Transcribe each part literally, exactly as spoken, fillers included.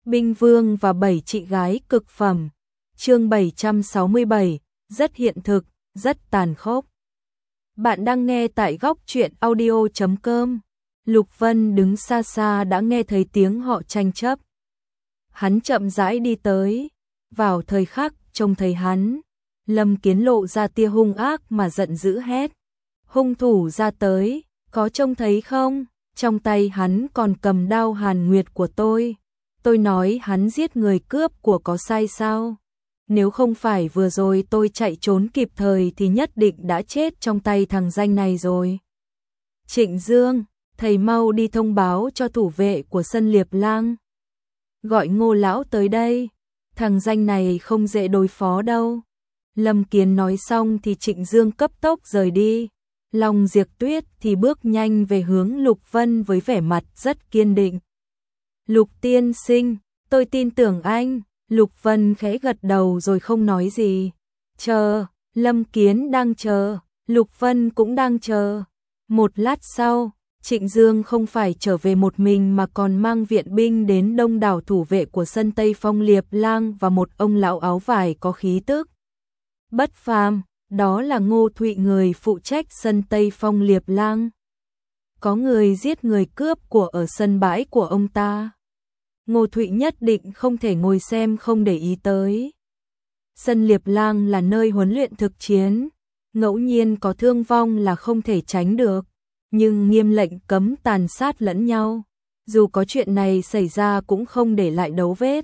Binh Vương và bảy chị gái cực phẩm. Chương bảy trăm sáu mươi bảy, rất hiện thực, rất tàn khốc. Bạn đang nghe tại góc truyện audio chấm com. Lục Vân đứng xa xa đã nghe thấy tiếng họ tranh chấp. Hắn chậm rãi đi tới, vào thời khắc trông thấy hắn, Lâm Kiến lộ ra tia hung ác mà giận dữ hét: "Hung thủ ra tới, có trông thấy không? Trong tay hắn còn cầm đao hàn nguyệt của tôi. Tôi nói hắn giết người cướp của có sai sao? Nếu không phải vừa rồi tôi chạy trốn kịp thời thì nhất định đã chết trong tay thằng danh này rồi." "Trịnh Dương, thầy mau đi thông báo cho thủ vệ của sân Liệp Lang. Gọi Ngô lão tới đây, thằng danh này không dễ đối phó đâu." Lâm Kiến nói xong thì Trịnh Dương cấp tốc rời đi. Long Diệp Tuyết thì bước nhanh về hướng Lục Vân với vẻ mặt rất kiên định. "Lục tiên sinh, tôi tin tưởng anh." Lục Vân khẽ gật đầu rồi không nói gì. Chờ, Lâm Kiến đang chờ, Lục Vân cũng đang chờ. Một lát sau, Trịnh Dương không phải trở về một mình mà còn mang viện binh đến đông đảo thủ vệ của sân Tây Phong Liệp Lang và một ông lão áo vải có khí tức bất phàm, đó là Ngô Thụy, người phụ trách sân Tây Phong Liệp Lang. Có người giết người cướp của ở sân bãi của ông ta. Ngô Thụy nhất định không thể ngồi xem không để ý tới. Sân Liệp Lang là nơi huấn luyện thực chiến, ngẫu nhiên có thương vong là không thể tránh được, nhưng nghiêm lệnh cấm tàn sát lẫn nhau. Dù có chuyện này xảy ra cũng không để lại dấu vết.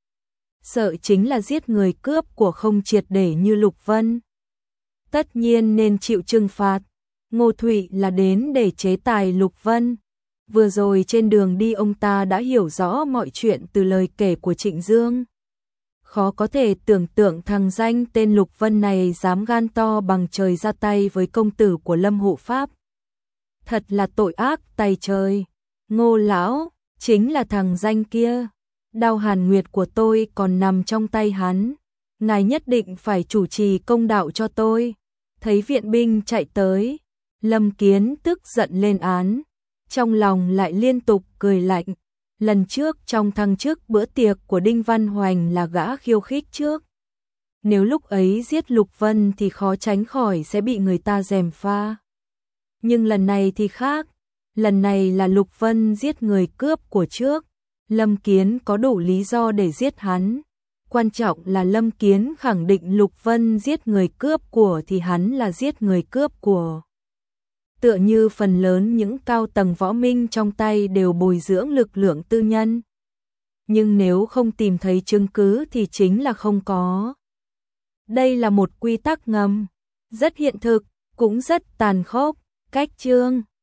Sợ chính là giết người cướp của không triệt để như Lục Vân, tất nhiên nên chịu trừng phạt. Ngô Thụy là đến để chế tài Lục Vân. Vừa rồi trên đường đi ông ta đã hiểu rõ mọi chuyện từ lời kể của Trịnh Dương. Khó có thể tưởng tượng thằng danh tên Lục Vân này dám gan to bằng trời ra tay với công tử của Lâm Hộ Pháp. Thật là tội ác tày trời. "Ngô lão, chính là thằng danh kia. Đao hàn nguyệt của tôi còn nằm trong tay hắn. Ngài nhất định phải chủ trì công đạo cho tôi." Thấy viện binh chạy tới, Lâm Kiến tức giận lên án, trong lòng lại liên tục cười lạnh. Lần trước trong thăng chức bữa tiệc của Đinh Văn Hoành là gã khiêu khích trước. Nếu lúc ấy giết Lục Vân thì khó tránh khỏi sẽ bị người ta gièm pha. Nhưng lần này thì khác, lần này là Lục Vân giết người cướp của trước. Lâm Kiến có đủ lý do để giết hắn. Quan trọng là Lâm Kiến khẳng định Lục Vân giết người cướp của thì hắn là giết người cướp của. Tựa như phần lớn những cao tầng võ minh trong tay đều bồi dưỡng lực lượng tư nhân. Nhưng nếu không tìm thấy chứng cứ thì chính là không có. Đây là một quy tắc ngầm, rất hiện thực, cũng rất tàn khốc. Cách chương